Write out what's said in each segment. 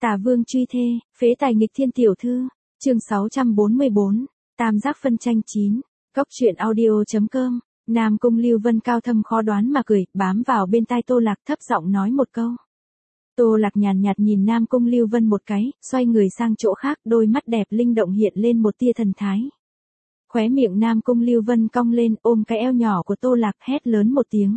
Tả Vương truy thê, phế tài nghịch thiên tiểu thư, chương 644, tam giác phân tranh 9, Cốc truyện audio.com, Nam Cung Lưu Vân cao thâm khó đoán mà cười, bám vào bên tai Tô Lạc thấp giọng nói một câu. Tô Lạc nhàn nhạt nhìn Nam Cung Lưu Vân một cái, xoay người sang chỗ khác, đôi mắt đẹp linh động hiện lên một tia thần thái. Khóe miệng Nam Cung Lưu Vân cong lên, ôm cái eo nhỏ của Tô Lạc, hét lớn một tiếng.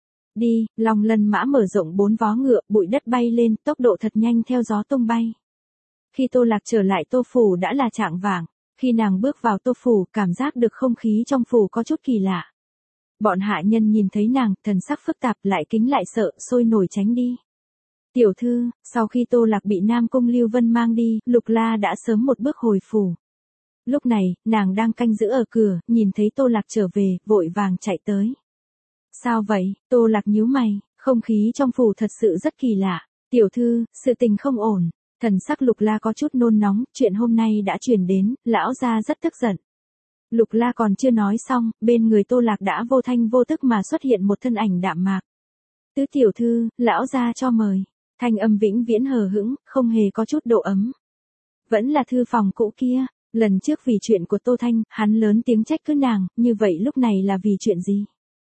Đi, Long Lân mã mở rộng 4 vó ngựa, bụi đất bay lên, tốc độ thật nhanh theo gió tung bay. Khi Tô Lạc trở lại Tô phủ đã là chạng vạng, khi nàng bước vào Tô phủ, cảm giác được không khí trong phủ có chút kỳ lạ. Bọn hạ nhân nhìn thấy nàng, thần sắc phức tạp, lại kính lại sợ, sôi nổi tránh đi. Tiểu thư, sau khi Tô Lạc bị Nam Cung Lưu Vân mang đi, Lục La đã sớm một bước hồi phủ. Lúc này, nàng đang canh giữ ở cửa, nhìn thấy Tô Lạc trở về, vội vàng chạy tới. Sao vậy? Tô Lạc nhíu mày, không khí trong phủ thật sự rất kỳ lạ. Tiểu thư, sự tình không ổn. Thần sắc Lục La có chút nôn nóng, chuyện hôm nay đã truyền đến, lão gia rất tức giận. Lục La còn chưa nói xong, bên người Tô Lạc đã vô thanh vô tức mà xuất hiện một thân ảnh đạm mạc. Tứ tiểu thư, lão gia cho mời. Thanh âm vĩnh viễn hờ hững, không hề có chút độ ấm. Vẫn là thư phòng cũ kia, lần trước vì chuyện của Tô Thanh, hắn lớn tiếng trách cứ nàng, như vậy lúc này là vì chuyện gì?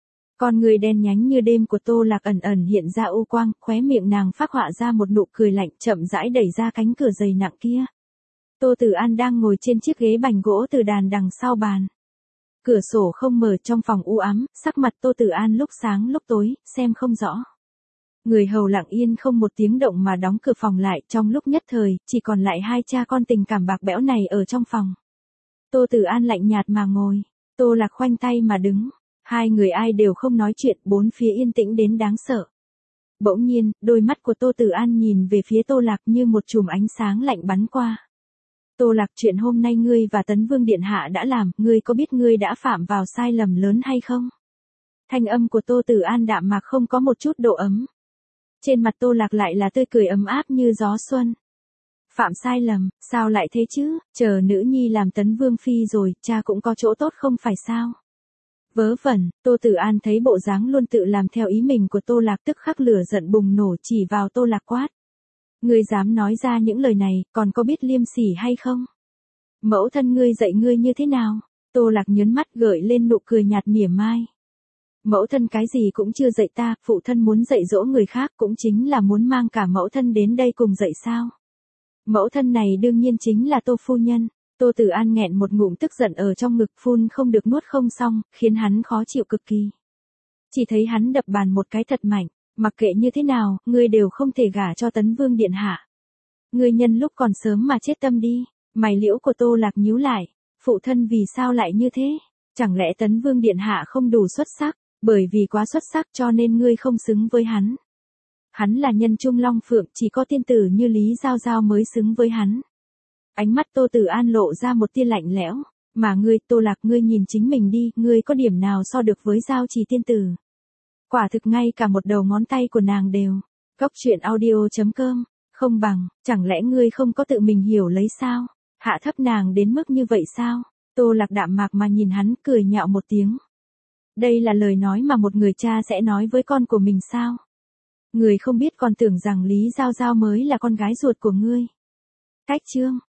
Con người đen nhánh như đêm của Tô Lạc ẩn ẩn hiện ra u quang, khóe miệng nàng phác họa ra một nụ cười lạnh, chậm rãi đẩy ra cánh cửa dày nặng kia. Tô Tử An đang ngồi trên chiếc ghế bành gỗ từ đàn đằng sau bàn. Cửa sổ không mở, trong phòng u ám, sắc mặt Tô Tử An lúc sáng lúc tối, xem không rõ. Người hầu lặng yên không một tiếng động mà đóng cửa phòng lại, trong lúc nhất thời, chỉ còn lại hai cha con tình cảm bạc bẽo này ở trong phòng. Tô Tử An lạnh nhạt mà ngồi, Tô Lạc khoanh tay mà đứng. Hai người ai đều không nói chuyện, bốn phía yên tĩnh đến đáng sợ. Bỗng nhiên, đôi mắt của Tô Tử An nhìn về phía Tô Lạc như một chùm ánh sáng lạnh bắn qua. Tô Lạc, chuyện hôm nay ngươi và Tấn Vương Điện Hạ đã làm, ngươi có biết ngươi đã phạm vào sai lầm lớn hay không? Thanh âm của Tô Tử An đạm mạc không có một chút độ ấm. Trên mặt Tô Lạc lại là tươi cười ấm áp như gió xuân. Phạm sai lầm, sao lại thế chứ, chờ nữ nhi làm Tấn Vương Phi rồi, cha cũng có chỗ tốt không phải sao? Vớ vẩn, Tô Tử An thấy bộ dáng luôn tự làm theo ý mình của Tô Lạc tức khắc lửa giận bùng nổ chỉ vào Tô Lạc quát. Ngươi dám nói ra những lời này, còn có biết liêm sỉ hay không? Mẫu thân ngươi dạy ngươi như thế nào? Tô Lạc nhớn mắt gợi lên nụ cười nhạt mỉa mai. Mẫu thân cái gì cũng chưa dạy ta, phụ thân muốn dạy dỗ người khác cũng chính là muốn mang cả mẫu thân đến đây cùng dạy sao? Mẫu thân này đương nhiên chính là Tô phu nhân. Tô Tử An nghẹn một ngụm tức giận ở trong ngực, phun không được nuốt không xong, khiến hắn khó chịu cực kỳ. Chỉ thấy hắn đập bàn một cái thật mạnh, mặc kệ như thế nào, ngươi đều không thể gả cho Tấn Vương Điện Hạ. Ngươi nhân lúc còn sớm mà chết tâm đi. Mày liễu của Tô Lạc nhíu lại, phụ thân vì sao lại như thế? Chẳng lẽ Tấn Vương Điện Hạ không đủ xuất sắc, bởi vì quá xuất sắc cho nên ngươi không xứng với hắn. Hắn là nhân trung long phượng, chỉ có tiên tử như Lý Giao Giao mới xứng với hắn. Ánh mắt Tô Tử An lộ ra một tia lạnh lẽo, mà ngươi, Tô Lạc, ngươi nhìn chính mình đi, ngươi có điểm nào so được với Giao Trì tiên tử? Quả thực ngay cả một đầu ngón tay của nàng đều. Cốc truyện audio.com, không bằng, chẳng lẽ ngươi không có tự mình hiểu lấy sao? Hạ thấp nàng đến mức như vậy sao? Tô Lạc đạm mạc mà nhìn hắn, cười nhạo một tiếng. Đây là lời nói mà một người cha sẽ nói với con của mình sao? Người không biết còn tưởng rằng Lý Giao Giao mới là con gái ruột của ngươi. Cách chương